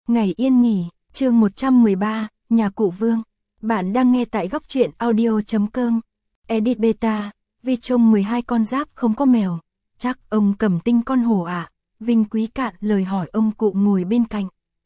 Ngày yên nghỉ, chương 113, nhà cụ Vương. Bạn đang nghe tại góc truyện audio.com. Edit beta, vì trông 12 con giáp không có mèo. Chắc ông cầm tinh con hổ à? Vinh Quý cạn lời hỏi ông cụ ngồi bên cạnh.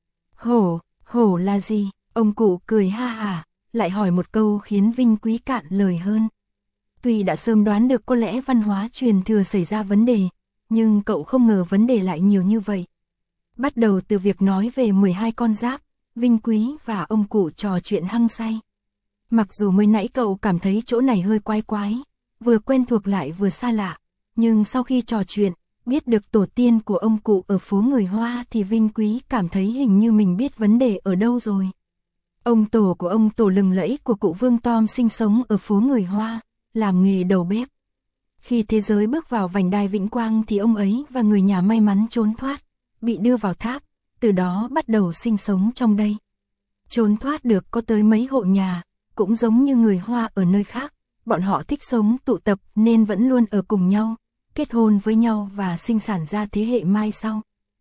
Hổ là gì? Ông cụ cười ha hả, lại hỏi một câu khiến Vinh Quý cạn lời hơn. Tuy đã sớm đoán được có lẽ văn hóa truyền thừa xảy ra vấn đề, nhưng cậu không ngờ vấn đề lại nhiều như vậy. Bắt đầu từ việc nói về 12 con giáp, Vinh Quý và ông cụ trò chuyện hăng say. Mặc dù mới nãy cậu cảm thấy chỗ này hơi quái quái, vừa quen thuộc lại vừa xa lạ, nhưng sau khi trò chuyện, biết được tổ tiên của ông cụ ở phố người Hoa thì Vinh Quý cảm thấy hình như mình biết vấn đề ở đâu rồi. Ông tổ lừng lẫy của cụ Vương Tom sinh sống ở phố người Hoa, làm nghề đầu bếp. Khi thế giới bước vào vành đai vĩnh quang thì ông ấy và người nhà may mắn trốn thoát, bị đưa vào tháp, từ đó bắt đầu sinh sống trong đây. Trốn thoát được có tới mấy hộ nhà, cũng giống như người Hoa ở nơi khác, bọn họ thích sống tụ tập nên vẫn luôn ở cùng nhau, kết hôn với nhau và sinh sản ra thế hệ mai sau.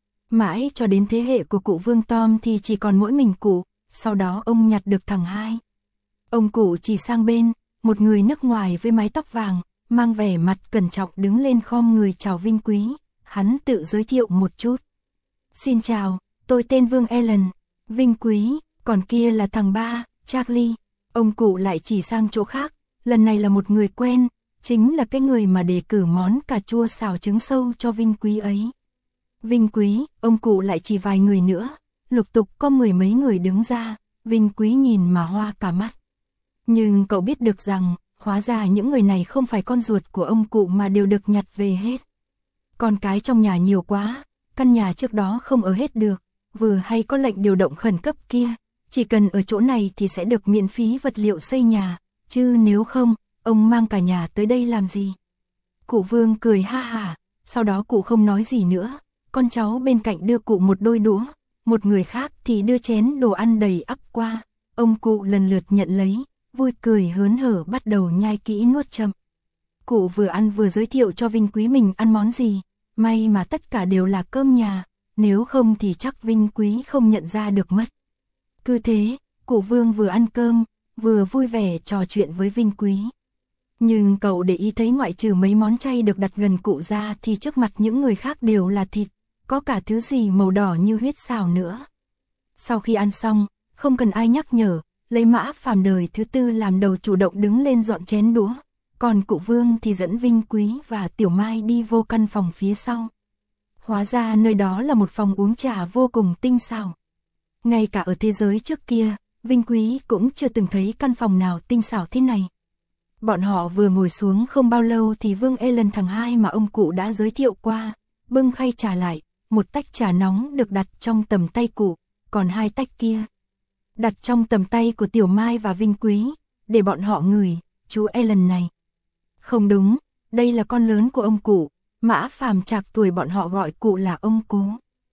Mãi cho đến thế hệ của cụ Vương Tom thì chỉ còn mỗi mình cụ, sau đó ông nhặt được thằng hai. Ông cụ chỉ sang bên, một người nước ngoài với mái tóc vàng, mang vẻ mặt cẩn trọng đứng lên khom người chào Vinh Quý, hắn tự giới thiệu một chút. Xin chào, tôi tên Vương Allen, Vinh Quý, còn kia là thằng ba, Charlie. Ông cụ lại chỉ sang chỗ khác, lần này là một người quen, chính là cái người mà đề cử món cà chua xào trứng sâu cho Vinh Quý ấy. Vinh Quý, ông cụ lại chỉ vài người nữa, lục tục có mười mấy người đứng ra, Vinh Quý nhìn mà hoa cả mắt. Nhưng cậu biết được rằng, hóa ra những người này không phải con ruột của ông cụ mà đều được nhặt về hết. Con cái trong nhà nhiều quá, căn nhà trước đó không ở hết được, vừa hay có lệnh điều động khẩn cấp kia, chỉ cần ở chỗ này thì sẽ được miễn phí vật liệu xây nhà, chứ nếu không, ông mang cả nhà tới đây làm gì? Cụ Vương cười ha hả, sau đó cụ không nói gì nữa, con cháu bên cạnh đưa cụ một đôi đũa, một người khác thì đưa chén đồ ăn đầy ắp qua, ông cụ lần lượt nhận lấy, vui cười hớn hở bắt đầu nhai kỹ nuốt chậm. Cụ vừa ăn vừa giới thiệu cho Vinh Quý mình ăn món gì, may mà tất cả đều là cơm nhà, nếu không thì chắc Vinh Quý không nhận ra được mất. Cứ thế, cụ Vương vừa ăn cơm, vừa vui vẻ trò chuyện với Vinh Quý. Nhưng cậu để ý thấy ngoại trừ mấy món chay được đặt gần cụ ra thì trước mặt những người khác đều là thịt, có cả thứ gì màu đỏ như huyết xào nữa. Sau khi ăn xong, không cần ai nhắc nhở, lấy Mã Phàm đời thứ tư làm đầu chủ động đứng lên dọn chén đũa, còn cụ Vương thì dẫn Vinh Quý và Tiểu Mai đi vô căn phòng phía sau. Hóa ra nơi đó là một phòng uống trà vô cùng tinh xảo. Ngay cả ở thế giới trước kia, Vinh Quý cũng chưa từng thấy căn phòng nào tinh xảo thế này. Bọn họ vừa ngồi xuống không bao lâu thì Vương Allen thằng hai mà ông cụ đã giới thiệu qua, bưng khay trà lại, một tách trà nóng được đặt trong tầm tay cụ, còn hai tách kia đặt trong tầm tay của Tiểu Mai và Vinh Quý, để bọn họ ngửi, chú Allen này. Không đúng, đây là con lớn của ông cụ, Mã Phàm trạc tuổi bọn họ gọi cụ là ông cố.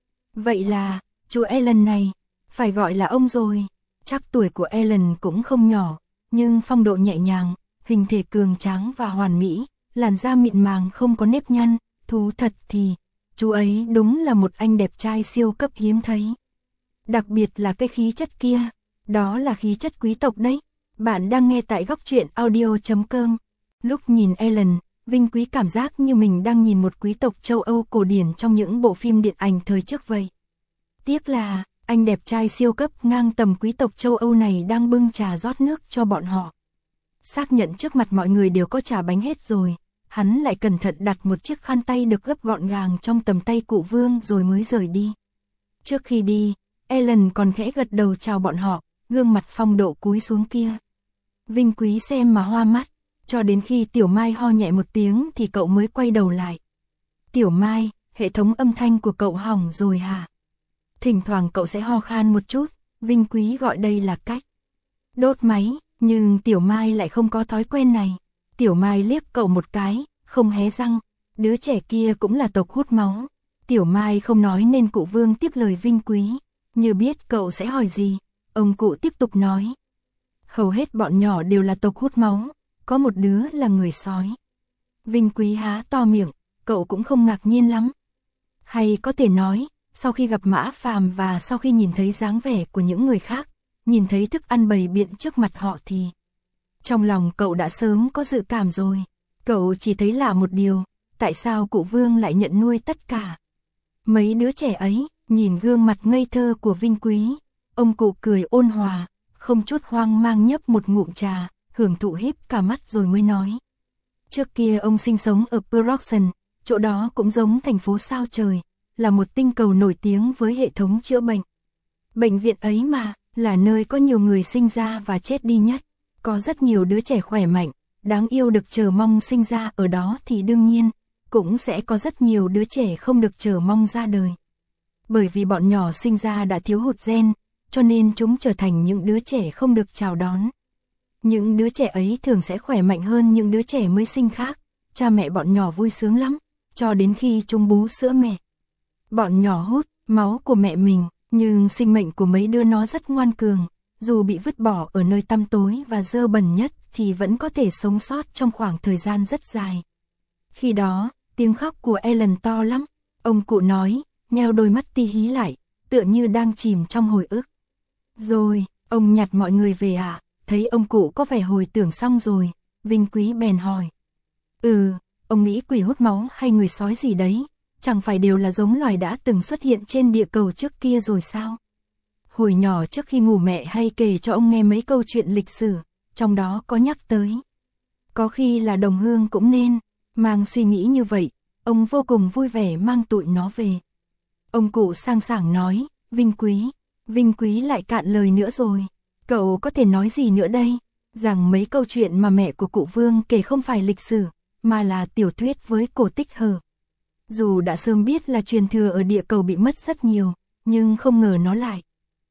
Vậy là, chú Allen này, phải gọi là ông rồi, chắc tuổi của Allen cũng không nhỏ, nhưng phong độ nhẹ nhàng, hình thể cường tráng và hoàn mỹ, làn da mịn màng không có nếp nhăn, thú thật thì, chú ấy đúng là một anh đẹp trai siêu cấp hiếm thấy. Đặc biệt là cái khí chất kia, đó là khí chất quý tộc đấy. Bạn đang nghe tại góc truyện audio.com. Lúc nhìn Allen, Vinh Quý cảm giác như mình đang nhìn một quý tộc châu Âu cổ điển trong những bộ phim điện ảnh thời trước vậy. Tiếc là, anh đẹp trai siêu cấp ngang tầm quý tộc châu Âu này đang bưng trà rót nước cho bọn họ. Xác nhận trước mặt mọi người đều có trà bánh hết rồi, hắn lại cẩn thận đặt một chiếc khăn tay được gấp gọn gàng trong tầm tay cụ Vương rồi mới rời đi. Trước khi đi, Allen còn khẽ gật đầu chào bọn họ, gương mặt phong độ cúi xuống kia. Vinh Quý xem mà hoa mắt, cho đến khi Tiểu Mai ho nhẹ một tiếng thì cậu mới quay đầu lại. Tiểu Mai, hệ thống âm thanh của cậu hỏng rồi hả? Thỉnh thoảng cậu sẽ ho khan một chút, Vinh Quý gọi đây là cách đốt máy, nhưng Tiểu Mai lại không có thói quen này. Tiểu Mai liếc cậu một cái, không hé răng, đứa trẻ kia cũng là tộc hút máu. Tiểu Mai không nói nên cụ Vương tiếp lời Vinh Quý, như biết cậu sẽ hỏi gì, ông cụ tiếp tục nói. Hầu hết bọn nhỏ đều là tộc hút máu, có một đứa là người sói. Vinh Quý há to miệng, cậu cũng không ngạc nhiên lắm. Hay có thể nói, sau khi gặp Mã Phàm và sau khi nhìn thấy dáng vẻ của những người khác, nhìn thấy thức ăn bày biện trước mặt họ thì trong lòng cậu đã sớm có dự cảm rồi. Cậu chỉ thấy lạ một điều, tại sao cụ Vương lại nhận nuôi tất cả mấy đứa trẻ ấy. Nhìn gương mặt ngây thơ của Vinh Quý, ông cụ cười ôn hòa, không chút hoang mang nhấp một ngụm trà, hưởng thụ híp cả mắt rồi mới nói. Trước kia ông sinh sống ở Production, chỗ đó cũng giống thành phố sao trời, là một tinh cầu nổi tiếng với hệ thống chữa bệnh. Bệnh viện ấy mà, là nơi có nhiều người sinh ra và chết đi nhất, có rất nhiều đứa trẻ khỏe mạnh, đáng yêu được chờ mong sinh ra ở đó thì đương nhiên, cũng sẽ có rất nhiều đứa trẻ không được chờ mong ra đời. Bởi vì bọn nhỏ sinh ra đã thiếu hụt gen, cho nên chúng trở thành những đứa trẻ không được chào đón. Những đứa trẻ ấy thường sẽ khỏe mạnh hơn những đứa trẻ mới sinh khác, cha mẹ bọn nhỏ vui sướng lắm, cho đến khi chúng bú sữa mẹ. Bọn nhỏ hút máu của mẹ mình, nhưng sinh mệnh của mấy đứa nó rất ngoan cường, dù bị vứt bỏ ở nơi tăm tối và dơ bẩn nhất thì vẫn có thể sống sót trong khoảng thời gian rất dài. Khi đó, tiếng khóc của Ellen to lắm, ông cụ nói, nheo đôi mắt tí hí lại, tựa như đang chìm trong hồi ức. Rồi, ông nhặt mọi người về à? Thấy ông cụ có vẻ hồi tưởng xong rồi, Vinh Quý bèn hỏi. Ông nghĩ quỷ hút máu hay người sói gì đấy, chẳng phải đều là giống loài đã từng xuất hiện trên địa cầu trước kia rồi sao? Hồi nhỏ trước khi ngủ mẹ hay kể cho ông nghe mấy câu chuyện lịch sử, trong đó có nhắc tới. Có khi là đồng hương cũng nên, mang suy nghĩ như vậy, ông vô cùng vui vẻ mang tụi nó về. Ông cụ sang sảng nói, Vinh Quý lại cạn lời nữa rồi. Cậu có thể nói gì nữa đây? Rằng mấy câu chuyện mà mẹ của cụ Vương kể không phải lịch sử, mà là tiểu thuyết với cổ tích hở. Dù đã sớm biết là truyền thừa ở địa cầu bị mất rất nhiều, nhưng không ngờ nó lại.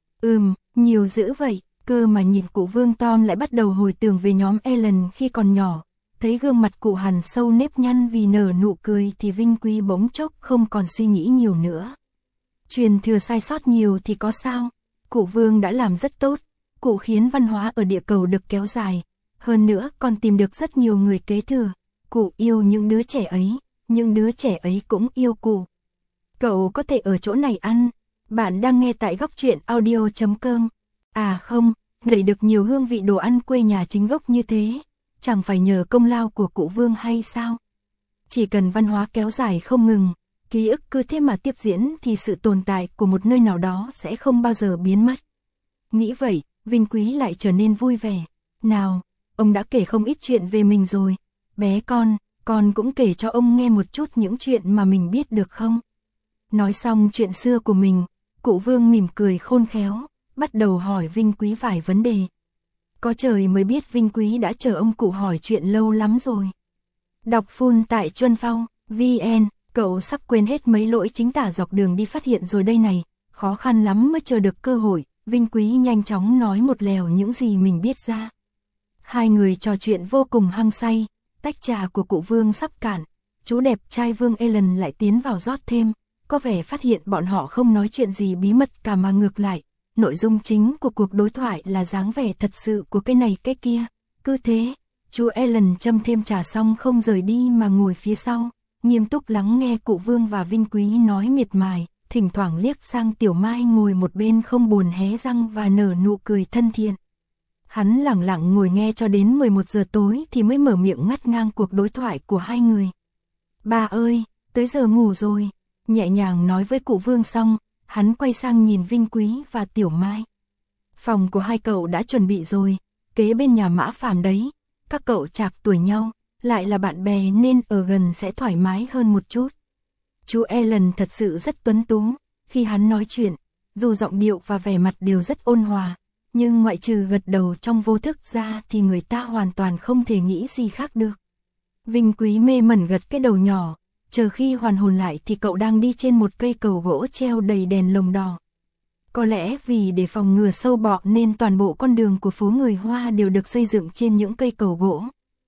Nhiều dữ vậy, cơ mà nhìn cụ Vương Tom lại bắt đầu hồi tưởng về nhóm Ellen khi còn nhỏ. Thấy gương mặt cụ hằn sâu nếp nhăn vì nở nụ cười thì Vinh Quý bỗng chốc không còn suy nghĩ nhiều nữa. Truyền thừa sai sót nhiều thì có sao? Cụ Vương đã làm rất tốt, cụ khiến văn hóa ở địa cầu được kéo dài. Hơn nữa còn tìm được rất nhiều người kế thừa. Cụ yêu những đứa trẻ ấy, những đứa trẻ ấy cũng yêu cụ. Cậu có thể ở chỗ này ăn. Bạn đang nghe tại góc truyện audio.com. À không, ngửi được nhiều hương vị đồ ăn quê nhà chính gốc như thế, chẳng phải nhờ công lao của cụ Vương hay sao? Chỉ cần văn hóa kéo dài không ngừng, ký ức cứ thế mà tiếp diễn thì sự tồn tại của một nơi nào đó sẽ không bao giờ biến mất. Nghĩ vậy, Vinh Quý lại trở nên vui vẻ. Nào, ông đã kể không ít chuyện về mình rồi. Bé con cũng kể cho ông nghe một chút những chuyện mà mình biết được không? Nói xong chuyện xưa của mình, cụ Vương mỉm cười khôn khéo, bắt đầu hỏi Vinh Quý vài vấn đề. Có trời mới biết Vinh Quý đã chờ ông cụ hỏi chuyện lâu lắm rồi. Đọc full tại Chuân Phong, VN, cậu sắp quên hết mấy lỗi chính tả dọc đường đi phát hiện rồi đây này, khó khăn lắm mới chờ được cơ hội. Vinh Quý nhanh chóng nói một lèo những gì mình biết ra. Hai người trò chuyện vô cùng hăng say, tách trà của cụ Vương sắp cạn, chú đẹp trai Vương Ellen lại tiến vào rót thêm, có vẻ phát hiện bọn họ không nói chuyện gì bí mật cả mà ngược lại. Nội dung chính của cuộc đối thoại là dáng vẻ thật sự của cái này cái kia. Cứ thế, chú Ellen châm thêm trà xong không rời đi mà ngồi phía sau, nghiêm túc lắng nghe cụ Vương và Vinh Quý nói miệt mài, thỉnh thoảng liếc sang Tiểu Mai ngồi một bên không buồn hé răng và nở nụ cười thân thiện. Hắn lặng lặng ngồi nghe cho đến 11 giờ tối thì mới mở miệng ngắt ngang cuộc đối thoại của hai người. Bà ơi, tới giờ ngủ rồi, nhẹ nhàng nói với cụ Vương xong, hắn quay sang nhìn Vinh Quý và Tiểu Mai. Phòng của hai cậu đã chuẩn bị rồi, kế bên nhà Mã Phàm đấy, các cậu chạc tuổi nhau, lại là bạn bè nên ở gần sẽ thoải mái hơn một chút. Chú Ellen thật sự rất tuấn tú, khi hắn nói chuyện, dù giọng điệu và vẻ mặt đều rất ôn hòa, nhưng ngoại trừ gật đầu trong vô thức ra thì người ta hoàn toàn không thể nghĩ gì khác được. Vinh Quý mê mẩn gật cái đầu nhỏ, chờ khi hoàn hồn lại thì cậu đang đi trên một cây cầu gỗ treo đầy đèn lồng đỏ. Có lẽ vì để phòng ngừa sâu bọ nên toàn bộ con đường của phố người Hoa đều được xây dựng trên những cây cầu gỗ.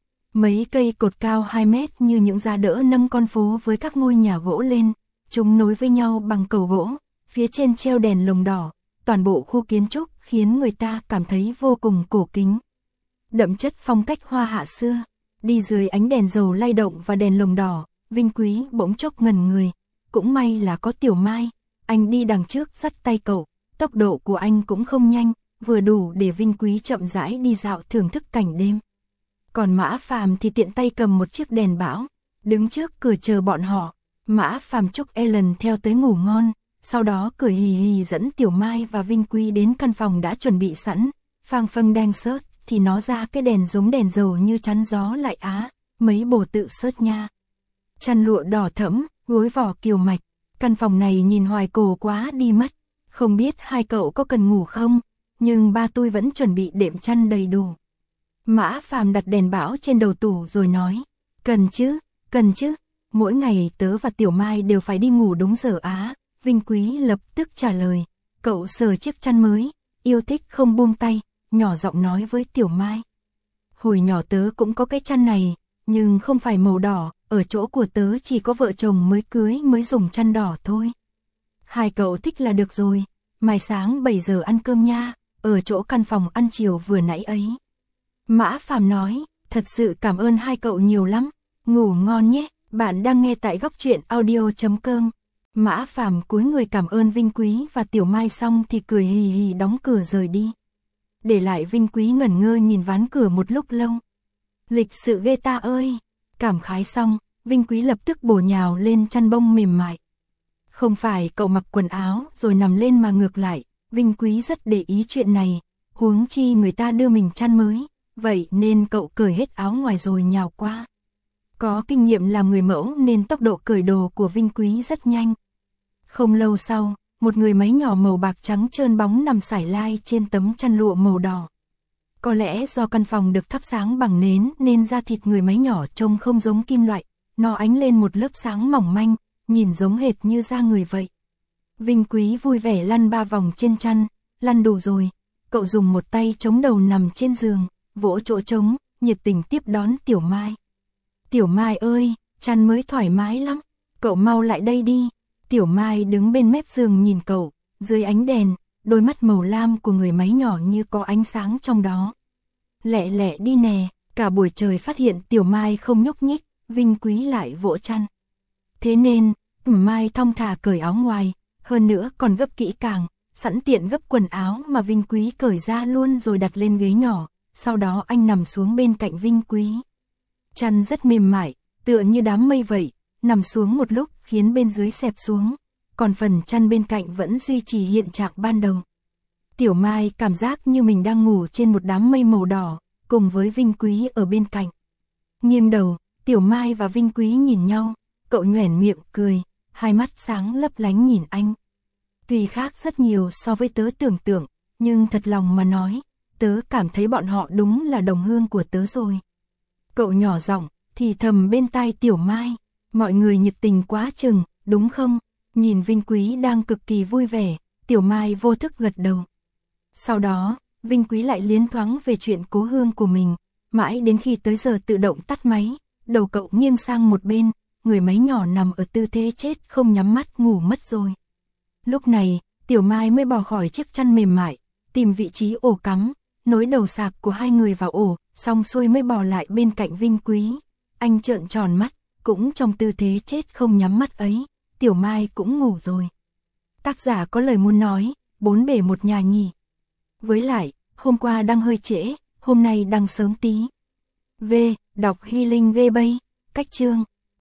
Mấy cây cột cao 2 mét như những giá đỡ nâng con phố với các ngôi nhà gỗ lên, chúng nối với nhau bằng cầu gỗ, phía trên treo đèn lồng đỏ, toàn bộ khu kiến trúc khiến người ta cảm thấy vô cùng cổ kính. Đậm chất phong cách Hoa Hạ xưa, đi dưới ánh đèn dầu lay động và đèn lồng đỏ, Vinh Quý bỗng chốc ngẩn người, cũng may là có Tiểu Mai, Anh đi đằng trước dắt tay cậu, tốc độ của anh cũng không nhanh, vừa đủ để Vinh Quý chậm rãi đi dạo thưởng thức cảnh đêm. Còn Mã Phàm thì tiện tay cầm một chiếc đèn bão, đứng trước cửa chờ bọn họ. Mã Phàm chúc Ellen theo tới ngủ ngon, sau đó cười hì hì dẫn Tiểu Mai và Vinh Quý đến căn phòng đã chuẩn bị sẵn. Phang Phâng đang sớt thì nó ra cái đèn giống đèn dầu như chắn gió lại á, mấy bồ tự sớt nha. Chăn lụa đỏ thẫm, gối vỏ kiều mạch, căn phòng này nhìn hoài cổ quá đi mất. Không biết hai cậu có cần ngủ không, nhưng ba tôi vẫn chuẩn bị đệm chăn đầy đủ. Mã Phàm đặt đèn bão trên đầu tủ rồi nói, cần chứ, mỗi ngày tớ và Tiểu Mai đều phải đi ngủ đúng giờ á. Vinh Quý lập tức trả lời, cậu sờ chiếc chăn mới, yêu thích không buông tay, nhỏ giọng nói với Tiểu Mai. Hồi nhỏ tớ cũng có cái chăn này, nhưng không phải màu đỏ, ở chỗ của tớ chỉ có vợ chồng mới cưới mới dùng chăn đỏ thôi. Hai cậu thích là được rồi, mai sáng 7 giờ ăn cơm nha, ở chỗ căn phòng ăn chiều vừa nãy ấy. Mã Phàm nói, thật sự cảm ơn hai cậu nhiều lắm, ngủ ngon nhé. Bạn đang nghe tại góc truyện audio.com. Mã Phàm cúi người cảm ơn Vinh Quý và Tiểu Mai xong thì cười hì hì đóng cửa rời đi. Để lại Vinh Quý ngẩn ngơ nhìn ván cửa một lúc lâu. Lịch sự ghê ta ơi! Cảm khái xong, Vinh Quý lập tức bổ nhào lên chăn bông mềm mại. Không phải cậu mặc quần áo rồi nằm lên mà ngược lại, Vinh Quý rất để ý chuyện này, huống chi người ta đưa mình chăn mới, vậy nên cậu cởi hết áo ngoài rồi nhào qua. Có kinh nghiệm làm người mẫu nên tốc độ cởi đồ của Vinh Quý rất nhanh. Không lâu sau, một người máy nhỏ màu bạc trắng trơn bóng nằm sải lai trên tấm chăn lụa màu đỏ. Có lẽ do căn phòng được thắp sáng bằng nến nên da thịt người máy nhỏ trông không giống kim loại, nó ánh lên một lớp sáng mỏng manh, nhìn giống hệt như da người vậy. Vinh Quý vui vẻ lăn 3 vòng trên chăn, lăn đủ rồi, cậu dùng một tay chống đầu nằm trên giường, vỗ chỗ trống, nhiệt tình tiếp đón Tiểu Mai. Tiểu Mai ơi, chăn mới thoải mái lắm, cậu mau lại đây đi. Tiểu Mai đứng bên mép giường nhìn cậu, dưới ánh đèn, đôi mắt màu lam của người máy nhỏ như có ánh sáng trong đó. Lẹ lẹ đi nè, cả buổi trời phát hiện Tiểu Mai không nhúc nhích, Vinh Quý lại vỗ chăn. Thế nên, Mai thong thả cởi áo ngoài, hơn nữa còn gấp kỹ càng, sẵn tiện gấp quần áo mà Vinh Quý cởi ra luôn rồi đặt lên ghế nhỏ, sau đó anh nằm xuống bên cạnh Vinh Quý. Chăn rất mềm mại, tựa như đám mây vậy, nằm xuống một lúc khiến bên dưới xẹp xuống, còn phần chăn bên cạnh vẫn duy trì hiện trạng ban đầu. Tiểu Mai cảm giác như mình đang ngủ trên một đám mây màu đỏ, cùng với Vinh Quý ở bên cạnh. Nghiêng đầu, Tiểu Mai và Vinh Quý nhìn nhau, cậu nhoẻn miệng cười, hai mắt sáng lấp lánh nhìn anh. Tuy khác rất nhiều so với tớ tưởng tượng, nhưng thật lòng mà nói, tớ cảm thấy bọn họ đúng là đồng hương của tớ rồi. Cậu nhỏ giọng thì thầm bên tai Tiểu Mai, mọi người nhiệt tình quá chừng, đúng không? Nhìn Vinh Quý đang cực kỳ vui vẻ, Tiểu Mai vô thức gật đầu. Sau đó, Vinh Quý lại liến thoáng về chuyện cố hương của mình, mãi đến khi tới giờ tự động tắt máy, đầu cậu nghiêng sang một bên, người máy nhỏ nằm ở tư thế chết không nhắm mắt ngủ mất rồi. Lúc này, Tiểu Mai mới bò khỏi chiếc chăn mềm mại, tìm vị trí ổ cắm, nối đầu sạc của hai người vào ổ, xong xuôi mới bò lại bên cạnh Vinh Quý. Anh trợn tròn mắt, cũng trong tư thế chết không nhắm mắt ấy, Tiểu Mai cũng ngủ rồi. Tác giả có lời muốn nói, 4 bể một nhà nhỉ. Với lại, hôm qua đang hơi trễ, hôm nay đang sớm tí. V. Đọc Healing Ghê Bay, cách chương.